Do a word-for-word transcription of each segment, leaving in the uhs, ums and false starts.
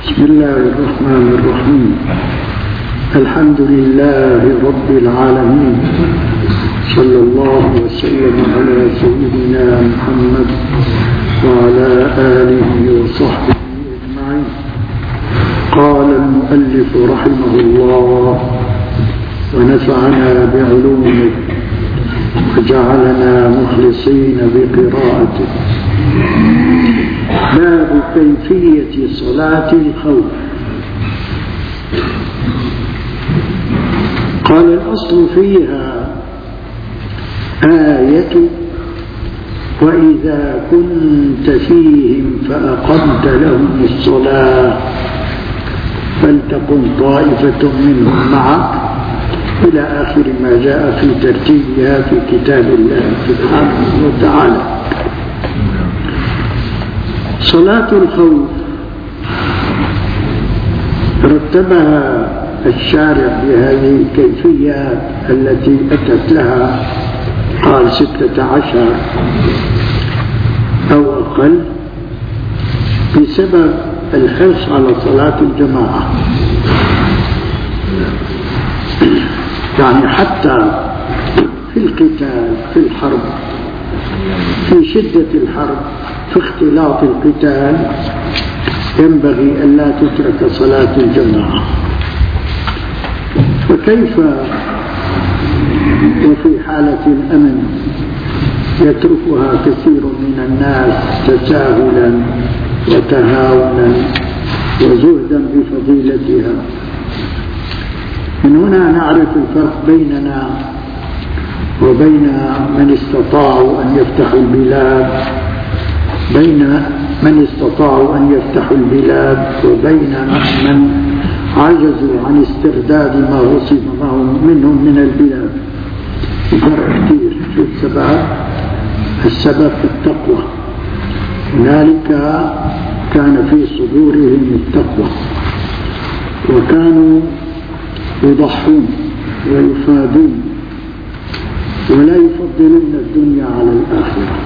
بسم الله الرحمن الرحيم. الحمد لله رب العالمين، صلى الله وسلم على سيدنا محمد وعلى آله وصحبه أجمعين. قال المؤلف رحمه الله ونفعنا بعلومه وجعلنا مخلصين بقراءته. باب كيفية صلاة الخوف. قال الأصل فيها آية وإذا كنت فيهم فأقمت لهم الصلاة فلتقم طائفة منهم معك إلى آخر ما جاء في ترتيبها في كتاب الله سبحانه وتعالى. صلاة الخوف رتبها الشارع بهذه الكيفيات التي أتت لها، قال ستة عشر أو أقل، بسبب الحرص على صلاة الجماعة. يعني حتى في القتال، في الحرب، في شدة الحرب، في اختلاط القتال، ينبغي أن لا تترك صلاة الجماعة. فكيف وفي حالة الأمن يتركها كثير من الناس تساهلا وتهاونا وزهدا بفضيلتها؟ من هنا نعرف الفرق بيننا وبين من استطاعوا أن يفتحوا البلاد، بين من استطاعوا أن يفتحوا البلاد وبين من عجزوا عن استرداد ما غصب منهم من البلاد. فرق كثير. شو السبب؟ السبب في التقوى. هنالك كان في صدورهم التقوى وكانوا يضحون ويفادون ولا يفضلون الدنيا على الآخرة.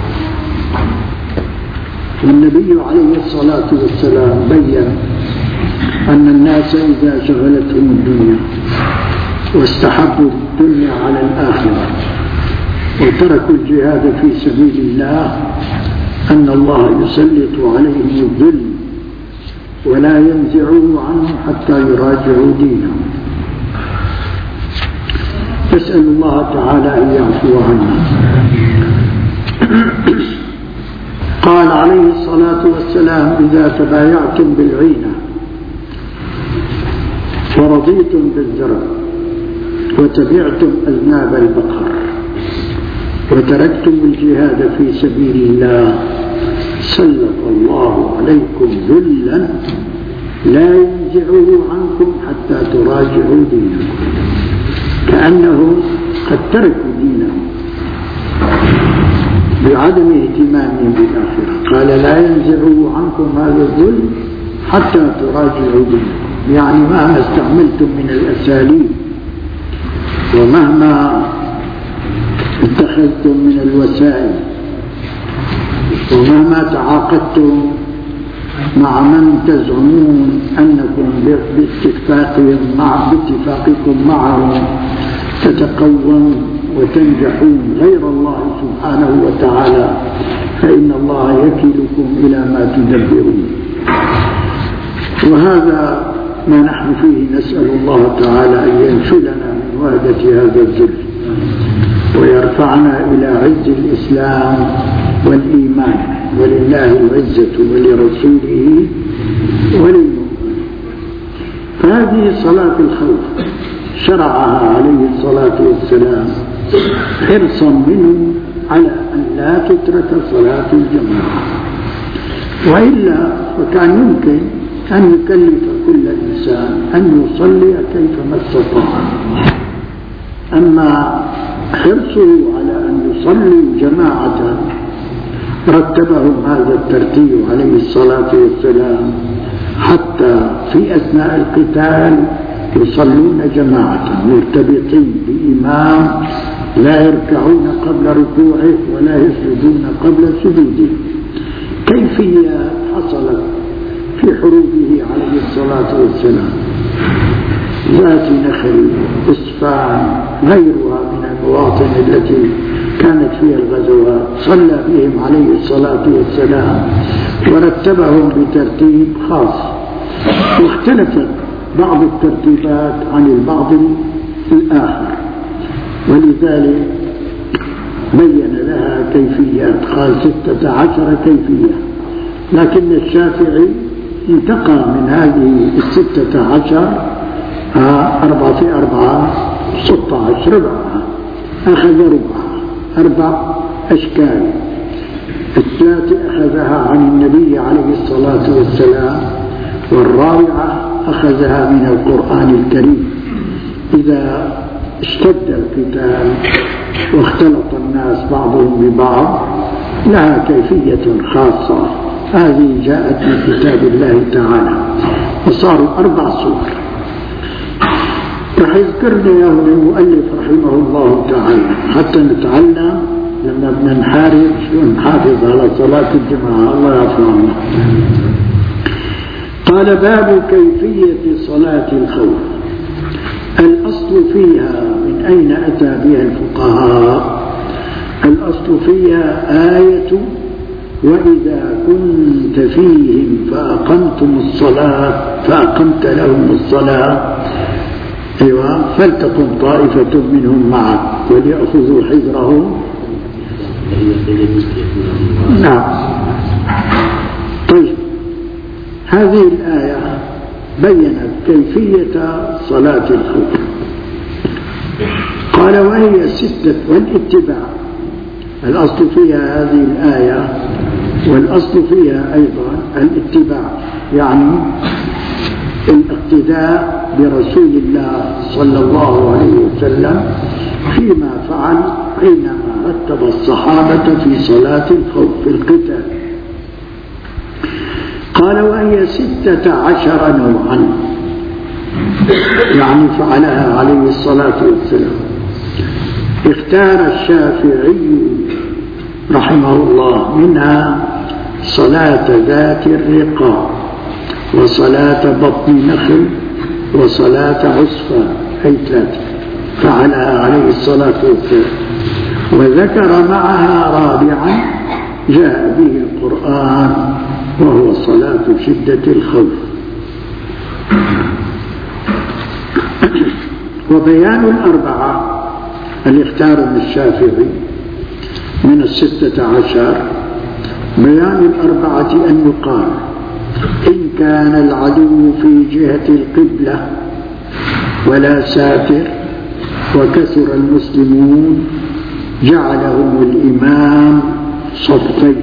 والنبي عليه الصلاة والسلام بيّن أن الناس إذا شغلتهم الدنيا واستحبوا الدنيا على الآخرة وتركوا الجهاد في سبيل الله أن الله يسلط عليهم الذل ولا ينزعوه عنهم حتى يراجعوا دينهم. نسأل الله تعالى أن يعفو عنا. قال عليه الصلاة والسلام: إذا تبايعتم بالعينة ورضيتم بالزرع وتبعتم أذناب البقر وتركتم الجهاد في سبيل الله سلط الله عليكم ذلا لا ينزعه عنكم حتى تراجعوا دينكم. كأنه قد تركوا دينهم بعدم اهتمامهم بالآخرة. قال: لا ينزعه عنكم هذا الذل حتى تراجعوا دينكم. يعني مهما استعملتم من الأساليب ومهما اتخذتم من الوسائل ومهما تعاقدتم مع من تزعمون أنكم باتفاقهم مع باتفاقكم معهم تتقوون وتنجحون غير الله سبحانه وتعالى، فإن الله يكلكم إلى ما تدبرون. وهذا ما نحن فيه. نسأل الله تعالى أن ينشلنا من وهدة هذا الذل ويرفعنا إلى عز الإسلام والإيمان. ولله العزة ولرسوله وللمؤمنين. فهذه صلاة الخوف شرعها عليه الصلاة والسلام حرصا منه على أن لا تترك صلاة الجماعة، وإلا فكان يمكن أن يكلف كل إنسان أن يصلي كيفما استطاع. أما حرصه على أن يصلي جماعة رتبهم هذا الترتيب عليه الصلاة والسلام حتى في أثناء القتال يصلون جماعة مرتبطين بإمام لا يركعون قبل ركوعه ولا يسجدون قبل سجوده. كيفية حصلت في حروبه عليه الصلاة والسلام، ذات نخل، إسفان، غيرها من المواطن التي كانت فيها الغزوات، صلى بهم عليه الصلاة والسلام ورتبهم بترتيب خاص، واختلفت بعض الترتيبات عن البعض الآخر، ولذلك بين لها كيفيات، قال ستة عشر كيفية، لكن الشافعي انتقى من هذه الستة عشر أربعة في أربعة ستة عشر ربعها، أخذ ربعها أربع أشكال، الثلاثة أخذها عن النبي عليه الصلاة والسلام، والرابعة أخذها من القرآن الكريم. إذا اشتد القتال واختلط الناس بعضهم ببعض لها كيفية خاصة، هذه جاءت من كتاب الله تعالى، وصاروا أربع صور. رح يذكرنا يوم المؤلف رحمه الله تعالى حتى نتعلم لما بدنا نحارب شو نحافظ على صلاة الجماعة، الله يعفونا. قال باب كيفية صلاة الخوف. الأصل فيها من أين أتى بها الفقهاء؟ الأصل فيها آية وإذا كنت فيهم فأقمتم الصلاة فأقمت لهم الصلاة أيوة فلتكن طائفة منهم معك وليأخذوا حذرهم. نعم. طيب هذه الآية بيّنت كيفية صلاة الخوف. قال وهي ستة، والاتباع الأصل فيها هذه الآية، والأصل فيها أيضا الاتباع، يعني الاقتداء برسول الله صلى الله عليه وسلم فيما فعل حينما رتب الصحابة في صلاة الخوف في القتال. قال وهي ستة عشر نوعا، يعني فعلها عليه الصلاة والسلام. اختار الشافعي رحمه الله منها صلاة ذات الرقاع، وصلاة بطن نخل، وصلاة عصفة، أي ثلاثة فعلها عليه الصلاة والسلام. وذكر معها رابعا جاء به القرآن وهو صلاة شدة الخوف. وبيان الأربعة اللي اختارهم الشافعي من الستة عشر، بيان الأربعة أن يقال إن كان العدو في جهة القبلة ولا ساتر وكثر المسلمون جعلهم الإمام صفين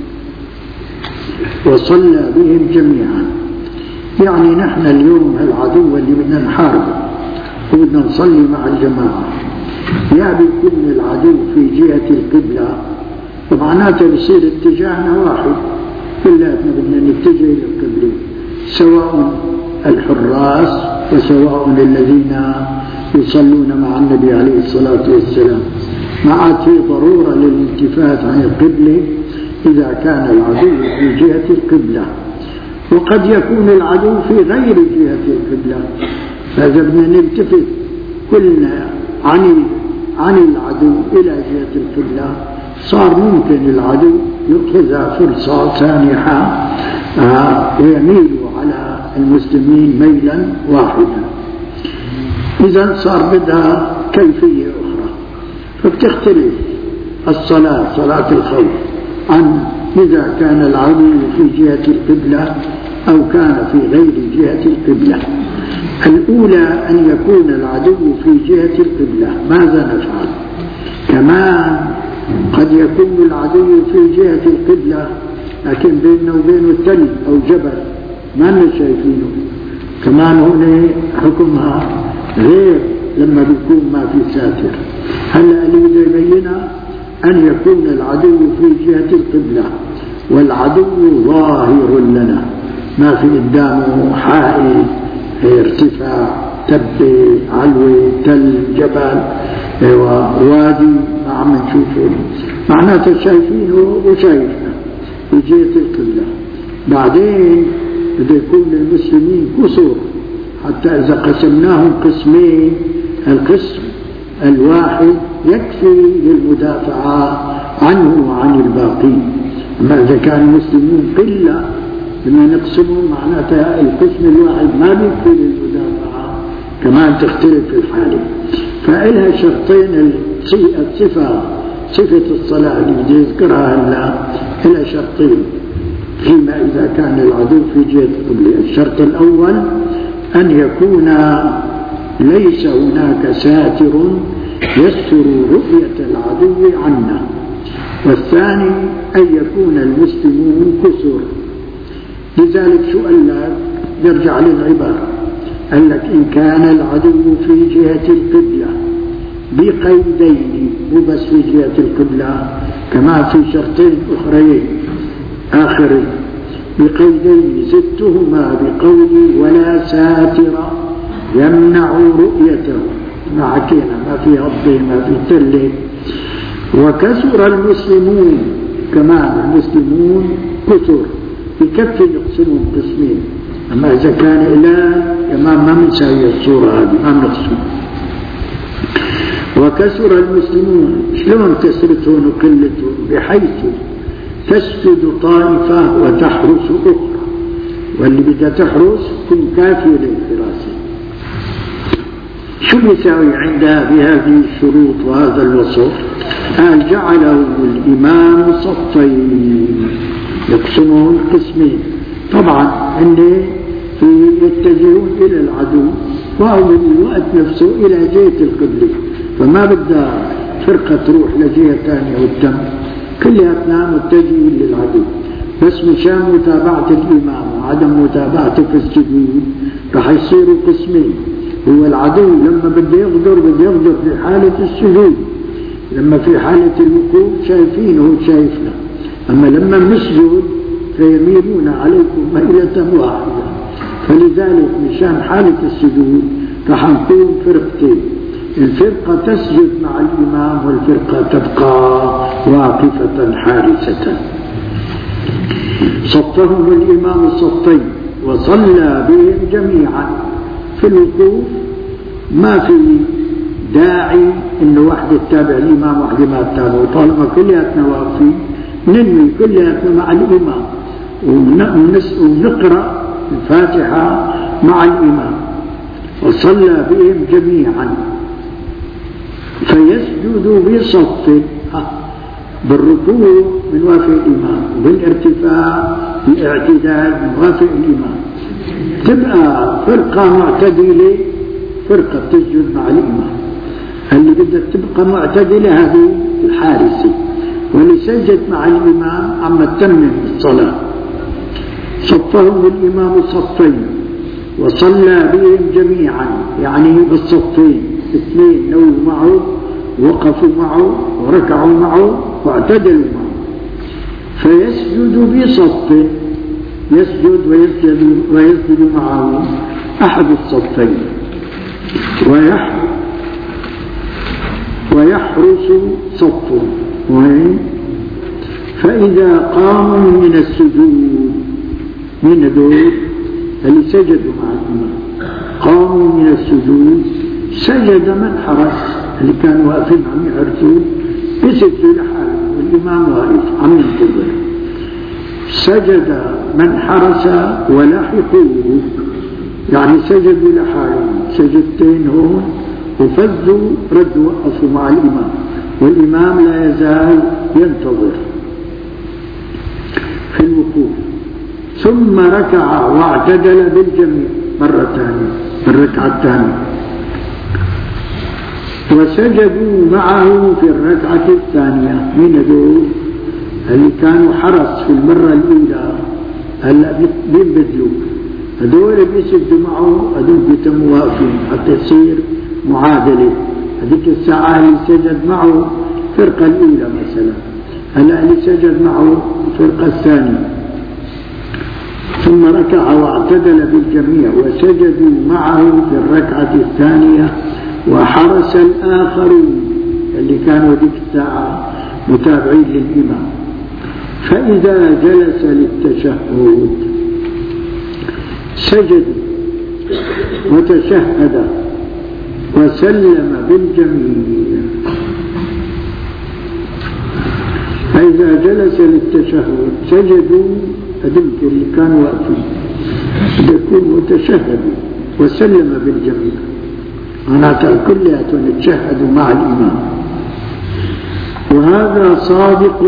وصلى بهم جميعا. يعني نحن اليوم العدو اللي بدنا نحاربه وبدنا نصلي مع الجماعة، يا بيكون العدو في جهة القبلة فمعناته بصير اتجاهنا واحد، كلاتنا بدنا نتجه إلى القبلة، سواء الحراس وسواء الذين يصلون مع النبي عليه الصلاة والسلام. ما عاد في ضرورة للالتفات عن القبلة إذا كان العدو في جهة القبلة، وقد يكون العدو في غير جهة القبلة، فإذا بدنا نلتفت كلنا عن عن العدو إلى جهة القبلة صار ممكن العدو يأخذ فرصة سانحة ويميل على المسلمين ميلا واحدا. إذا صار بدها كيفية أخرى، فبتختلف الصلاة صلاة الخوف عن إذا كان العدو في جهة القبلة أو كان في غير جهة القبلة. الأولى أن يكون العدو في جهة القبلة، ماذا نفعل؟ كمان قد يكون العدو في جهة القبلة لكن بيننا وبينه تل أو جبل ما لنا شايفينه، كمان هنا حكمها غير لما بيكون ما في ساتر. هلا اللي بده يبينها أن يكون العدو في جهة القبلة والعدو ظاهر لنا، ما في قدامه حائل ارتفاع تبة علوة تل جبل وادي ما عم نشوفه، معناته شايفينه وشايفنا في جهة القبلة. بعدين بده يكون للمسلمين كسر، حتى إذا قسمناهم قسمين القسم الواحد يكفي للمدافعة عنه وعن الباقين. أما إذا كان المسلمون قلة لما نقسمهم معناتها القسم الواحد ما بيكفي للمدافعة، كمان تختلف في الحالة. فإلها شرطين الصفة صفة الصلاة اللي بدي يذكرها هلا إلها شرطين فيما إذا كان العدو في جهة القبلة. الشرط الأول أن يكون ليس هناك ساتر يستر رؤية العدو عنا، والثاني أن يكون المسلمون كسر. لذلك شو قال لك؟ يرجع للعبارة، قال لك إن كان العدو في جهة القبلة بقيدين، مو بس في جهة القبلة، كما في شرطين أخرين آخرين بقيدين زدتهما بقولي ولا ساتر يمنع رؤيته، ما حكينا ما في عضه ما في تله. وكسر المسلمون، كمان المسلمون كثر بكفي نقسمهم قسمين. أما إذا كان إله كمان ما بنساوي الصورة هذه، ما بنقسم. وكسر المسلمون، شلون كسرتهم وقلتهم؟ بحيث تسجد طائفة وتحرس أخرى، واللي بدها تحرس تكون كافية للحراسة. شو بيساوي عندها بهذه الشروط وهذا الوصف؟ قال جعله الإمام صفين يقسمون قسمين. طبعا هن يتجهون إلى العدو وهو الوقت نفسه إلى جهة القبلة، فما بدها فرقة تروح لجهة ثانية والتم، كلها اثنان متجهين للعدو. بس مشان متابعة الإمام وعدم متابعته في السجود رح يصيروا قسمين. هو العدو لما بده يغدر بده يغدر في حالة السجود، لما في حالة الوقوف شايفينه وشايفنا، أما لما نسجد فيميلون عليكم مائلة واحدة. فلذلك مشان حالة السجود رح نكون فرقتين، الفرقة تسجد مع الإمام والفرقة تبقى واقفة حارسة. صفهم الإمام الصفين وصلى بهم جميعا. في الوقوف ما في داعي إنه واحد يتابع الإمام واحد ما تتابعه، طالما كلياتنا واقفين ننوي كلياتنا مع الإمام ونقرأ الفاتحة مع الإمام. وصلى بهم جميعا فيسجد بصف، بالركوع من وافق الإمام، وبالارتفاع بالاعتدال من وافق الإمام. تبقى فرقة معتدلة، فرقة تسجد مع الإمام. اللي بدها تبقى معتدلة هذه الحارسة، واللي سجد مع الإمام عم تتمم الصلاة. صفهم الإمام صفين وصلى بهم جميعا، يعني بالصفين اثنين نووا معه وقفوا معه وركعوا معه واعتدلوا معه. فيسجد بصف، يسجد ويسجد, ويسجد معه أحد الصفين ويح ويحرس صف. فإذا قاموا من السجود، من هذول اللي سجدوا مع الإمام، قاموا من السجود سجد من حرس، اللي كانوا واقفين عم يحرسوا يسجدوا لحاله والإمام واقف عم ينتظر. سجد من حرس ولحقوه، يعني سجدوا لحالهم سجدتين هون وفزوا ردوا وقفوا مع الإمام، والإمام لا يزال ينتظر في الوقوف. ثم ركع واعتدل بالجميع مرة ثانية بالركعة الثانية، وسجدوا معه في الركعة الثانية. من هذول اللي كانوا حرس في المرة الأولى هلا بينبدلوا، هذول بيسجدوا معه، هذول بيتموا واقفين حتى يصير معادلة. هذيك الساعة اللي سجد معه الفرقة الأولى مثلا، هلا اللي سجد معه الفرقة الثانية. ثم ركع واعتدل بالجميع وسجدوا معه في الركعة الثانية، وحرس الآخرون اللي كانوا ذيك الساعة متابعين للإمام. فإذا جلس للتشهد سجد وتشهد وسلم بالجميع. فإذا جلس للتشهد سجدوا أدمك اللي كانوا واقفين يكون متشهدوا وسلم بالجميع، معناتها كلياتهم يتشهدوا مع الإمام. وهذا صادق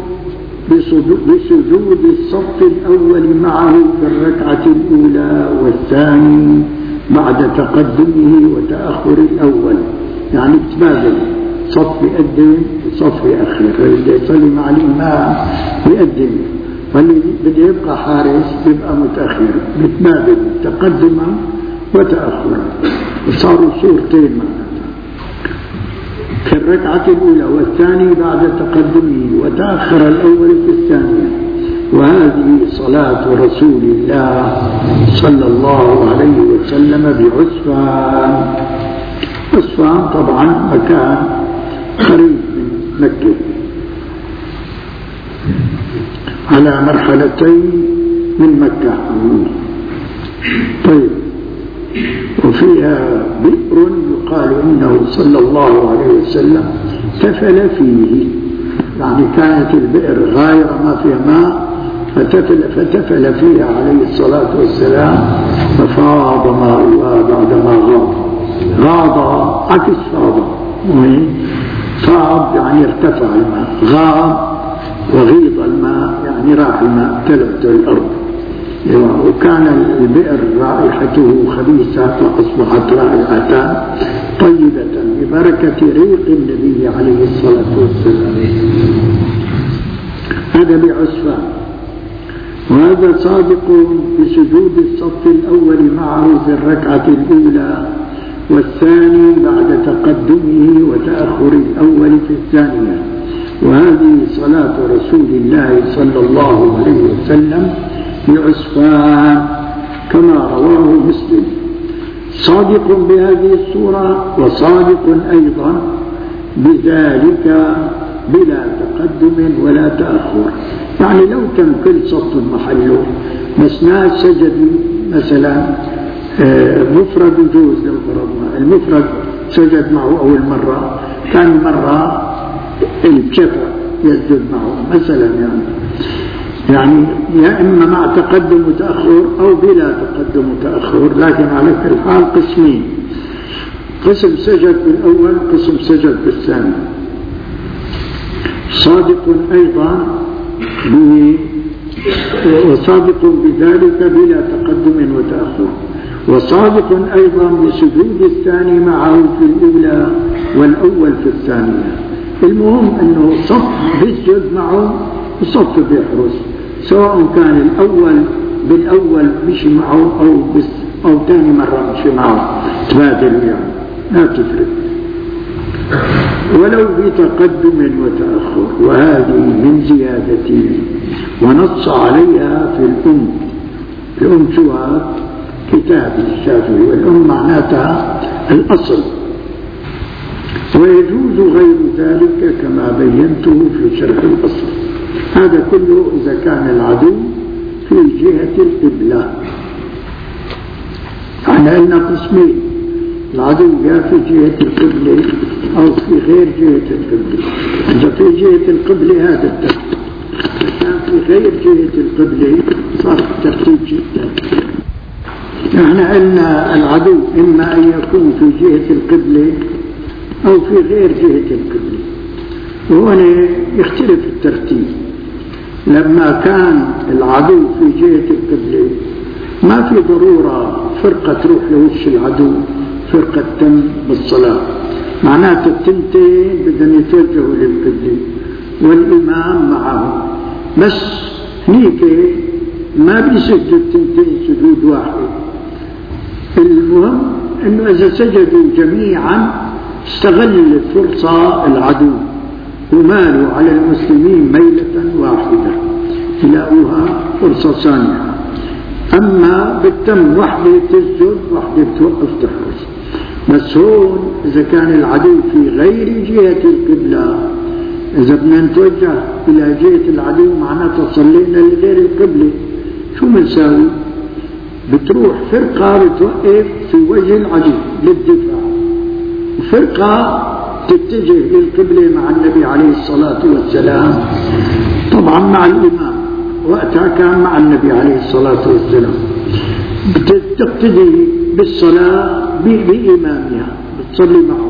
بسجود الصف الأول معه في الركعة الأولى والثاني بعد تقدمه وتأخر الأول، يعني تبادل صف يقدم وصف يأخر، فإذا يصلي مع الإمام يقدم واللي بده يبقى حارس يبقى متأخر، بتبادل تقدما وتأخرا، وصاروا صورتين معناتها في الركعة الأولى والثانية بعد تقدمه وتأخر الأول في الثانية. وهذه صلاة رسول الله صلى الله عليه وسلم بعسفان. عسفان طبعا مكان قريب من مكة على مرحلتين من مكة. طيب، وفيها بئر يقال إنه صلى الله عليه وسلم تفل فيه، يعني كانت البئر غايرة ما فيها ماء فتفل, فتفل فيها عليه الصلاة والسلام ففاض ماؤها بعدما غاض. غاض عكس فاض، فاض يعني ارتفع الماء، غاض وغيض الماء يعني راح الماء تلت الأرض. وكان البئر رائحته خبيثة فأصبحت رائحة طيبة ببركة ريق النبي عليه الصلاة والسلام. هذا بعسفان. وهذا صادق بسجود الصف الأول معه في الركعة الأولى والثاني بعد تقدمه وتأخر الأول في الثانية. وهذه صلاة رسول الله صلى الله عليه وسلم بعسفان كما رواه مسلم. صادق بهذه الصورة وصادق أيضا بذلك بلا تقدم ولا تأخر، يعني لو تم كل صف محله، بس ناس سجدوا مثلا مفرد يجوز لو فرضنا المفرد سجد معه أول مرة، كان مرة الشفع يسجد معه مثلا، يعني يعني يا إما مع تقدم وتأخر أو بلا تقدم وتأخر، لكن على كل حال قسمين، قسم سجد بالأول قسم سجد بالثاني. صادق أيضا وصادق بذلك بلا تقدم وتأخر. وصادق أيضا بسجود الثاني معه في الأولى والأول في الثانية. المهم أنه صف بيسجد معه وصف بيحرس، سواء كان الأول بالأول مشي معه أو بس أو ثاني مرة مشي معه، تبادل يعني لا تفرق، ولو بتقدم وتأخر. وهذه من زيادته ونص عليها في الأم. الأم شو هذا؟ كتاب الشافعي، والأم معناتها الأصل. ويجوز غير ذلك كما بينته في شرح الأصل. هذا كله إذا كان العدو في جهة القبلة. احنا قلنا قسمين، العدو يا في جهة القبلة أو في غير جهة القبلة. إذا في جهة القبلة هذا الترتيب، كان في غير جهة القبلة صار الترتيب جدا. احنا قلنا العدو إما أن يكون في جهة القبلة أو في غير جهة القبلة، وهنا يختلف الترتيب. لما كان العدو في جهة القبلة ما في ضرورة فرقة تروح لوش العدو، فرقة تم بالصلاة، معناته التنتين بدهم يتوجهوا للقبلة والإمام معهم، بس هنيك ما بيسجد التنتين سجود واحد. المهم انه اذا سجدوا جميعا استغل فرصة العدو ومالوا على المسلمين ميلة واحدة، تلاقوها فرصة ثانية. أما بالتم وحدة تسجد وحدة توقف تحرس. بس هون إذا كان العدو في غير جهة القبلة، إذا بدنا نتوجه إلى جهة العدو معناته صلينا لغير القبلة، شو بنساوي؟ بتروح فرقة بتوقف في وجه العدو للدفاع، وفرقة تتجه للقبلة مع النبي عليه الصلاة والسلام، طبعا مع الإمام، وقتها كان مع النبي عليه الصلاة والسلام، بتقتدي بالصلاة بإمامها، بتصلي معه.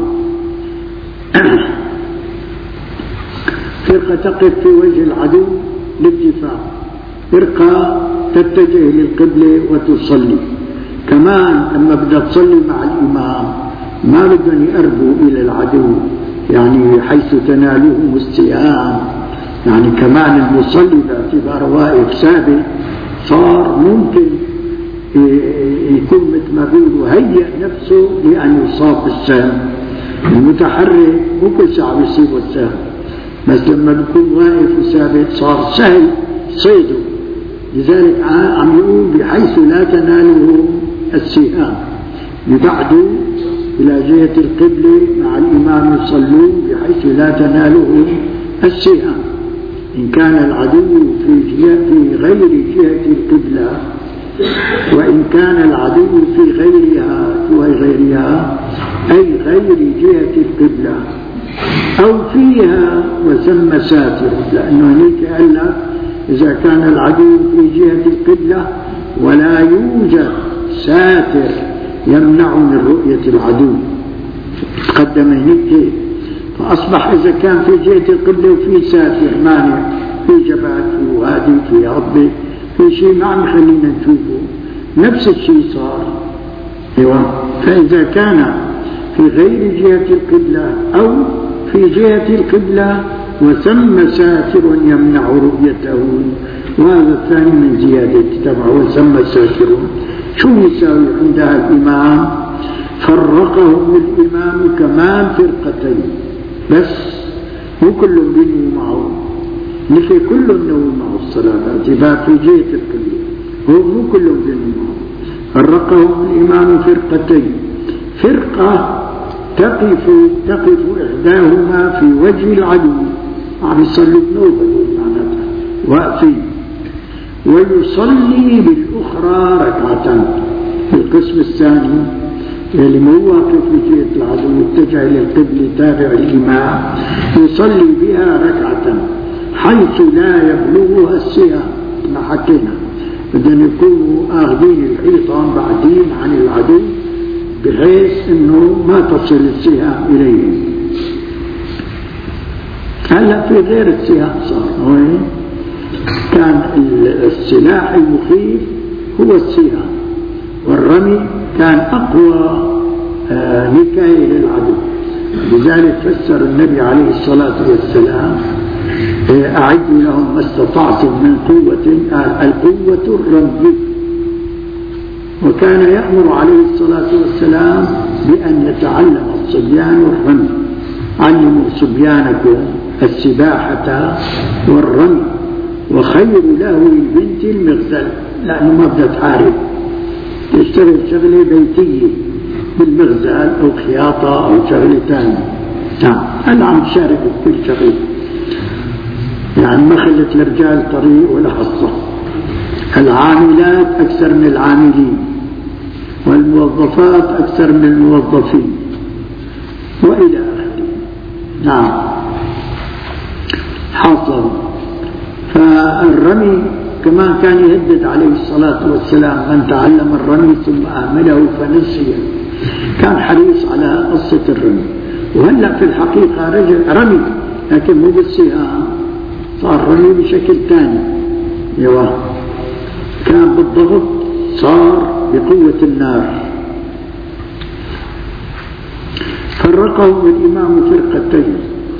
فرقة تقف في وجه العدو للدفاع، فرقة تتجه للقبلة وتصلي. كمان لما بدها تصلي مع الإمام ما بدهم يقربوا إلى العدو، يعني حيث تنالهم السهام، يعني كمان المصلي باعتبار واقف ثابت صار ممكن يكون مثل ما بيقولوا هيئ نفسه لأن يصاب بالسهم. المتحرك مو كل ساعة بيصيبه السهم، بس لما بيكون واقف وثابت صار سهل صيده. لذلك عم يقول بحيث لا تناله السهام، يبعدوا إلى جهة القبلة مع الإمام يصلون بحيث لا تناله السهام. إن كان العدو في, جهة في غير جهة القبلة، وإن كان العدو في غيرها في غيرها أي غير جهة القبلة أو فيها وثم ساتر، لأنه هناك قال لك إذا كان العدو في جهة القبلة ولا يوجد ساتر يمنع من رؤية العدو، تقدم هناك، فأصبح إذا كان في جهة القبلة وفي ساتر مانع، في جبهة في وادي في عضبة في شيء ما عم يخلينا نشوفه، نفس الشيء صار. ايوه، فإذا كان في غير جهة القبلة أو في جهة القبلة وثم ساتر يمنع رؤيته، وهذا الثاني من زيادة تبعه وثم ساتر. شو يساوي عندها الإمام؟ فرقهم الإمام كمان فرقتين، بس مو كلهم بينوا معه، مثل كلهم نووا معه الصلاة باعتبار في جهة القبلة، هو مو كلهم بينوا معه. فرقهم الإمام فرقتين، فرقة تقف تقف إحداهما في وجه العدو، عم يصلوا بنوبة معناتها واقفين، ويصلي بالأخرى ركعتين. القسم الثاني اللي مو واقف في جهة العدو اتجه للقبلة تابع الإمام يصلي بها ركعة حيث لا يبلغها السهام. ما حكينا بدنا يكونوا آخذين الحيطان بعدين عن العدو بحيث انه ما تصل السهام اليهم. هلا في غير السهام صار وين كان السلاح المخيف هو السهام، والرمي كان اقوى آه نكاية للعدو. لذلك فسر النبي عليه الصلاة والسلام آه أعدوا لهم ما استطعتم من قوة، آه القوة الرمي. وكان يأمر عليه الصلاة والسلام بأن يتعلم الصبيان الرمي، علموا صبيانكم السباحة والرمي، وخير له البنت المغزل، لأنه ما بدها تعارف تشتغل شغلة بيتية بالمغزل أو خياطة أو شغلة ثانية. نعم هلا عم تشارك بكل شغلة، يعني ما خلت الرجال طريق ولا حصة. العاملات أكثر من العاملين، والموظفات أكثر من الموظفين، وإلى آخره. نعم حصل. فالرمي كمان كان يهدد عليه الصلاة والسلام من تعلم الرمي ثم أهمله فنسي، كان حريص على قصة الرمي. وهلأ في الحقيقة رجل رمي لكن مو بالسهام، صار رمي بشكل ثاني. ايوه كان بالضغط، صار بقوة النار. فرقهم الإمام فرقتين،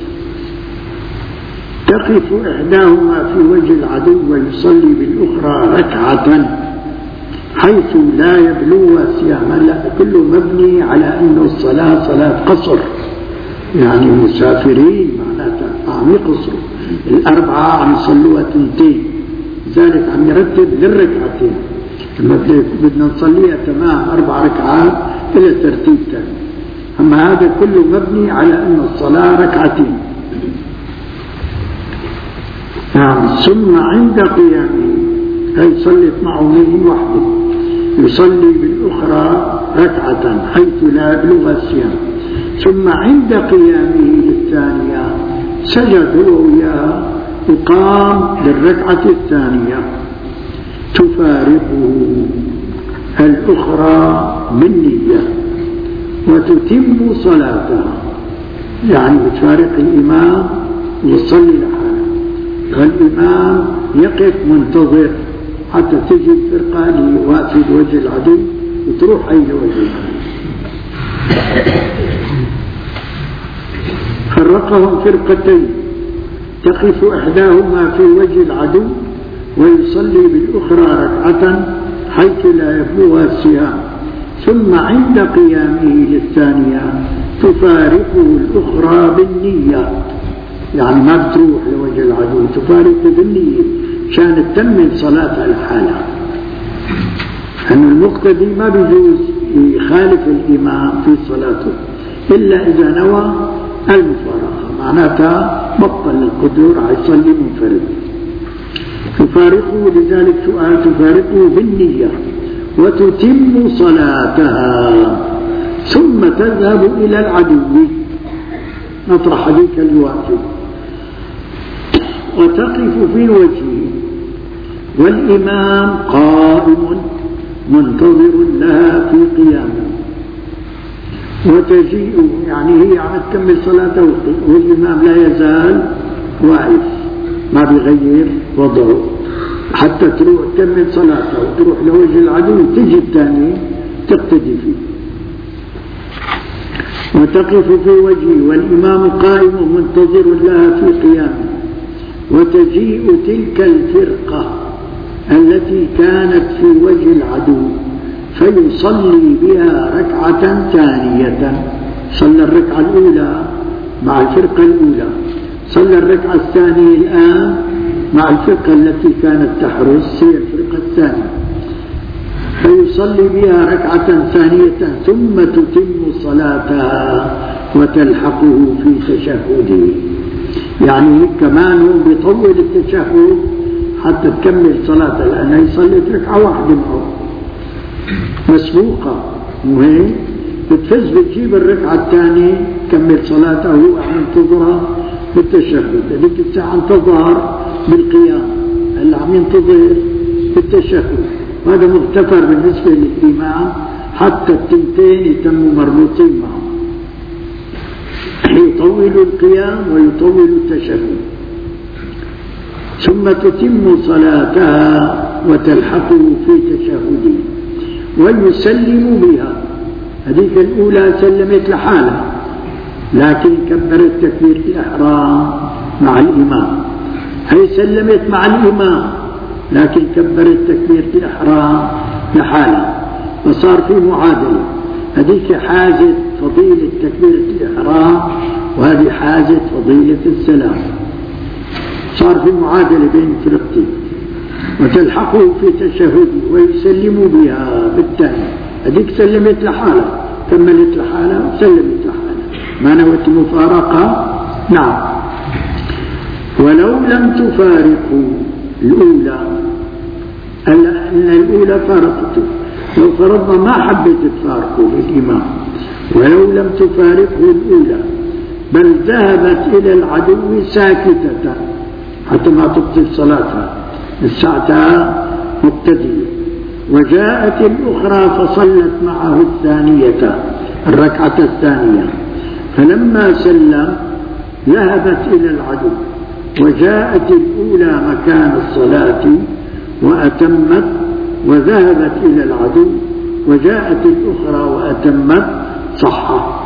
تقف إحداهما في وجه العدو ويصلي بالأخرى ركعة حيث لا يبلغ سهام. لا كله مبني على أنه الصلاة صلاة قصر، يعني مسافرين معناتها عم يقصروا الأربعة عم يصلوها تنتين، ذلك عم يرتب للركعتين. لما بدنا نصليها تمام أربع ركعات إلى ترتيب ثاني. أما هذا كله مبني على أن الصلاة ركعتين. نعم. ثم عند قيامه هي صلت معه من وحده، يصلي بالأخرى ركعة حيث لا يبلغ الصيام، ثم عند قيامه للثانية سجد هو وياها وقام للركعة الثانية، تفارقه الأخرى بالنية وتتم صلاتها، يعني بتفارق الإمام ويصلي لحاله، والإمام يقف منتظر حتى تجي الفرقة اللي واقفة بوجه العدو وتروح أي وجه. فرقهم فرقتين، تقف إحداهما في وجه العدو ويصلي بالأخرى ركعة حيث لا يبلغها الصيام، ثم عند قيامه للثانية تفارقه الأخرى بالنية، يعني ما بتروح لوجه العدو، تفارقه بالنية كانت تمن صلاتها لحالها. أن المقتدي ما بيجوز يخالف الإمام في صلاته إلا إذا نوى المفارقة، معناتها بطل القدور يصلي منفرد. تفارقه، لذلك سؤال تفارقه بالنية وتتم صلاتها، ثم تذهب إلى العدو مطرح ذيك الواجب وتقف في وجهه والإمام قائم منتظر لها في قيامه، وتجيء يعني هي عم تكمل صلاته والإمام لا يزال واقف ما بيغير وضعه حتى تروح تكمل صلاته وتروح لوجه العدو تجي الثاني تقتدي فيه، وتقف في وجهه والإمام قائم منتظر لها في قيامه، وتجيء تلك الفرقة التي كانت في وجه العدو فيصلي بها ركعة ثانية، صلى الركعة الأولى مع الفرقة الأولى، صلى الركعة الثانية الآن مع الفرقة التي كانت تحرس هي الفرقة الثانية، فيصلي بها ركعة ثانية ثم تتم صلاتها وتلحقه في تشهده، يعني كمان هو بيطول التشهد حتى تكمل صلاته لأنه يصلي ركعة واحدة معه مسبوقة، وهي بتفز بتجيب الركعة الثانية تكمل صلاته وهو عم ينتظرها بالتشهد، هذيك الساعة انتظر بالقيام اللي عم ينتظر بالتشهد، وهذا مغتفر بالنسبة للإمام حتى التنتين يتموا مربوطين معه، يطول القيام ويطول التشهد، ثم تتم صلاتها وتلحقه في تشهده ويسلم بها. هذيك الأولى سلمت لحالها لكن كبرت تكبيرة الإحرام مع الإمام، هي سلمت مع الإمام لكن كبرت تكبيرة الإحرام لحالها، فصار في معادلة، هذيك حازت فضيلة تكبيرة الإحرام وهذه حازت فضيلة السلام، صار في معادلة بين الفرقتين، وتلحقه في تشهده ويسلم بها بالتالي، هذيك سلمت لحالها كملت لحالها وسلمت لحالها ما نوت المفارقة. نعم، ولو لم تفارقوا الأولى، أن الأولى فارقته، لو فرضنا ما حبيت تفارقوا بالإمام ولو لم تفارقه الأولى بل ذهبت إلى العدو ساكتة حتى ما تبطل صلاتها الساعتها مبتدئة، وجاءت الأخرى فصلت معه الثانية الركعة الثانية، فلما سلم ذهبت إلى العدو وجاءت الأولى مكان الصلاة وأتمت، وذهبت إلى العدو وجاءت الأخرى وأتمت صحة.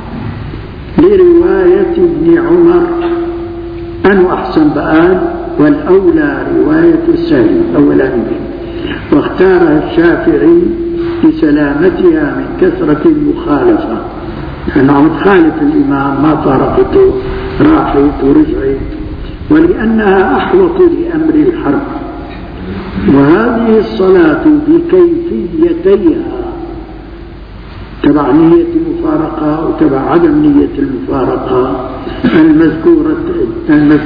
لرواية ابن عمر أنه أحسن بآل والأولى رواية السهل أولانية، واختارها الشافعي لسلامتها من كثرة المخالفة، لأنه عم تخالف الإمام ما فارقته راحت ورجعت، ولأنها أحوط لأمر الحرب، وهذه الصلاة بكيفيتيها تبع نية المفارقة وتبع عدم نية المفارقة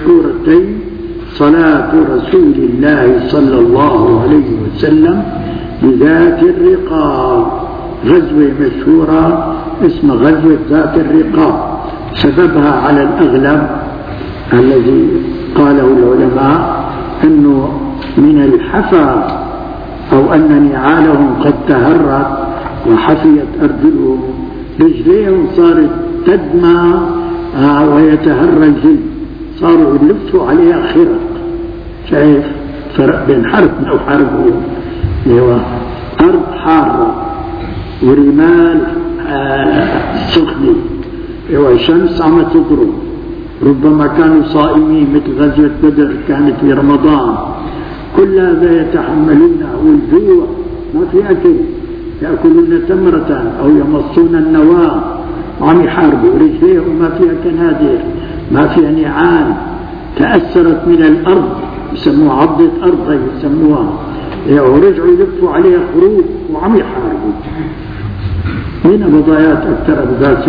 المذكورتين صلاة رسول الله صلى الله عليه وسلم بذات الرقاع، غزوة مشهورة اسمها غزوة ذات الرقاع، سببها على الأغلب الذي قاله العلماء أنه من الحفا أو أن نعالهم قد تهرت وحفيت أرجلهم، رجليهم صارت تدمى ويتهرى الجلد، صاروا يلفوا عليها خرق. شايف فرق بين حرب أو حرب؟ هو أرض حارة ورمال سخنة والشمس عم تضرب، ربما كانوا صائمين مثل غزوة بدر كانت في رمضان، كل هذا يتحملونه، والجوع ما في أكل، يأكلون تمرة أو يمصون النواة وعم يحاربوا، رجليهم ما فيها كنادر، ما فيها نعال، تأثرت من الأرض، يسموها عضة أرض يسموها، ورجعوا يلفوا عليها خروج وعم يحاربوا. من بضايات أكثر بذات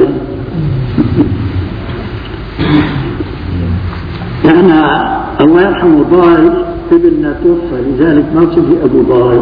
يعني الله يرحمه ضاي ابننا توفى، لذلك ما صفي أبو ضاي،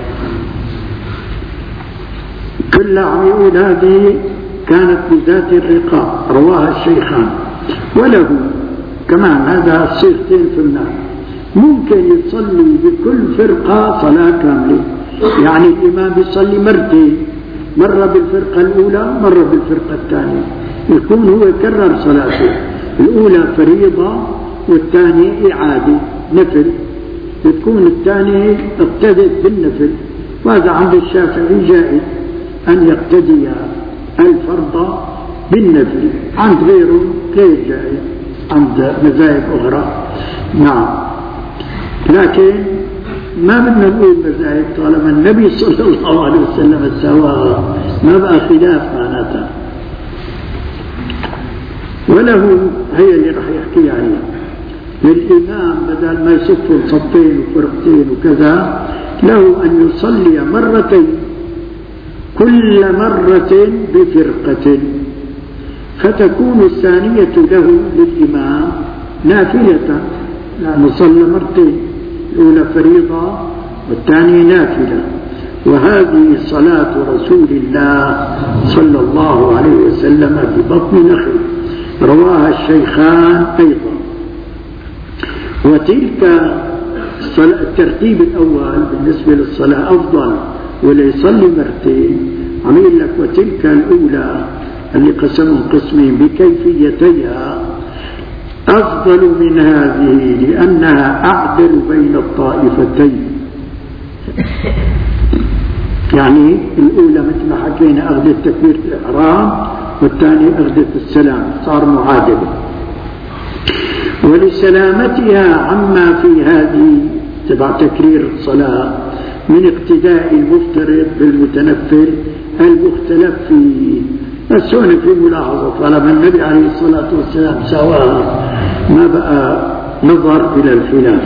كل عم يقول هذه كانت بذات الرقاع، رواها الشيخان. وله كمان هذا صيغتين في النار، ممكن يصلي بكل فرقة صلاة كاملة، يعني الإمام يصلي مرتين، مرة بالفرقة الأولى مرة بالفرقة الثانية، يكون هو كرر صلاته، الأولى فريضة والثانية إعادة نفل، وتكون الثانية اقتدت بالنفل، وهذا عند الشافعي جائز أن يقتدي الفرض بالنفل، عند غيره غير جائز، عند مذاهب أخرى. نعم، لكن ما بدنا نقول مذاهب طالما النبي صلى الله عليه وسلم سواها، ما بقى خلاف معناتها. وله هي اللي راح يحكي عنها، للإمام بدل ما يصفوا صفين وفرقتين وكذا، له أن يصلي مرتين، كل مرة بفرقة، فتكون الثانية له للإمام نافلة، يعني صلى مرتين، الأولى فريضة والثانية نافلة. وهذه صلاة رسول الله صلى الله عليه وسلم ببطن نخل، رواها الشيخان أيضا. وتلك الترتيب الأول بالنسبة للصلاة أفضل، ولا يصلي مرتين، عميل لك وتلك الأولى اللي قسموا قسمين بكيفيتيها أفضل من هذه، لأنها أعدل بين الطائفتين. يعني الأولى مثل ما حكينا أخذت تكبيرة الإحرام، والثانية أخذت السلام، صار معادلة. ولسلامتها عما في هذه تبع تكرير الصلاة من اقتداء المفترض بالمتنفل المختلف فيه. بس هون في ملاحظة، طالما النبي عليه الصلاة والسلام سواها ما بقى نظر إلى الخلاف.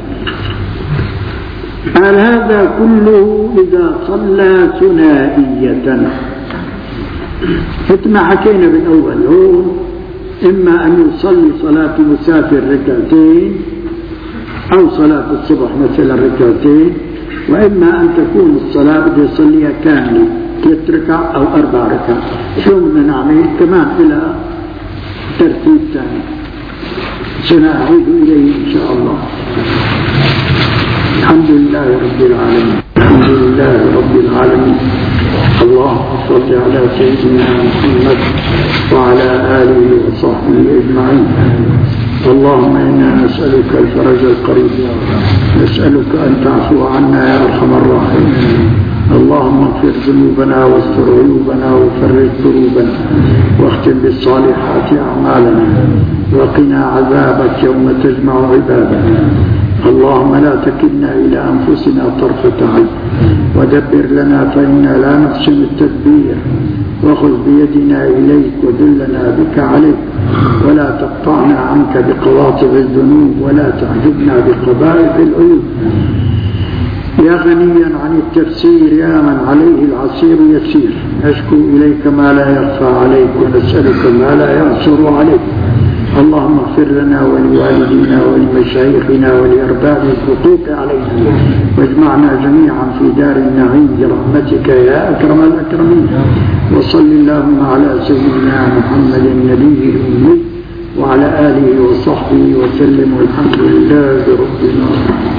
قال هذا كله إذا صلى ثنائية، مثل ما حكينا بالأول، هو إما أن يصلي صلاة المسافر ركعتين أو صلاة الصبح مثلا ركعتين، وإما أن تكون الصلاة بده يصليها كاملة ثلاث ركع أو أربع ركع. شو بدنا نعمل كمان إلى ترتيب ثاني سنعود إليه إن شاء الله. الحمد لله رب العالمين، الحمد لله رب العالمين. اللهم صل على سيدنا محمد وعلى آله وصحبه أجمعين. اللهم إنا نسألك الفرج القريب، نسألك أن تعفو عنا يا أرحم الراحمين. اللهم اغفر ذنوبنا واستر عيوبنا وفرج كروبنا، واختم بالصالحات أعمالنا، وقنا عذابك يوم تجمع عبادك. اللهم لا تكلنا إلى أنفسنا طرفة عين، ودبر لنا فإنا لا نحسن التدبير، وخذ بيدنا إليك ودلنا بك عليك، ولا تقطعنا عنك بقواطع الذنوب، ولا تعجبنا بقبائح العيوب. يا غنيا عن التفسير، يا من عليه العسير يسير، نشكو إليك ما لا يخفى عليك، ونسألك ما لا يعسر عليك. اللهم اغفر لنا ولوالدينا ولمشايخنا ولأرباب الحقوق علينا، واجمعنا جميعا في دار النعيم برحمتك يا أكرم الأكرمين. وصل اللهم على سيدنا محمد النبي الأمي وعلى آله وصحبه وسلم، والحمد لله رب العالمين.